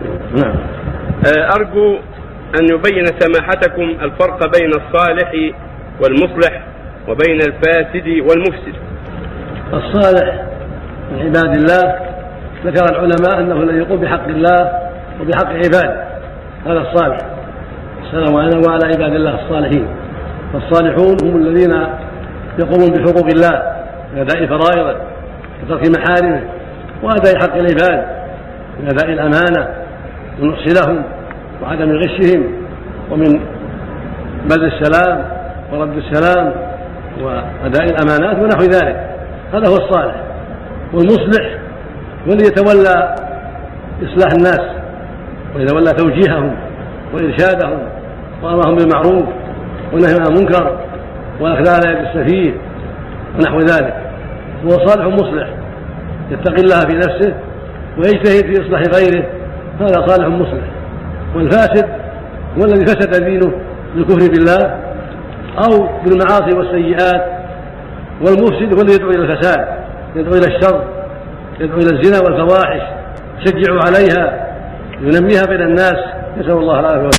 نعم. أرجو أن يبين سماحتكم الفرق بين الصالح والمصلح وبين الفاسد والمفسد. الصالح من عباد الله ذكر العلماء أنه الذي يقوم بحق الله وبحق عباده، هذا الصالح. السلام علينا وعلى عباد الله الصالحين. فالصالحون هم الذين يقومون بحقوق الله من أداء فرائضه وترك محارمه وأداء حق العباد من أداء الأمانة والنصح لهم وعدم غشهم ومن بذل السلام ورد السلام وأداء الأمانات ونحو ذلك. هذا هو الصالح. والمصلح هو الذي يتولى إصلاح الناس ويتولى توجيههم وإرشادهم وأمرهم بالمعروف والنهي عن المنكر والأخذ على يد السفيه ونحو ذلك. هو صالح مصلح يتقي الله في نفسه ويجتهد في إصلاح غيره، هذا صالح مصلح. والفاسد هو الذي فسد دينه بالكفر بالله أو بالمعاصي والسيئات. والمفسد هو الذي يدعو إلى الفساد، يدعو إلى الشر، يدعو إلى الزنا والفواحش، يشجع عليها، ينميها بين الناس. نسأل الله العافية.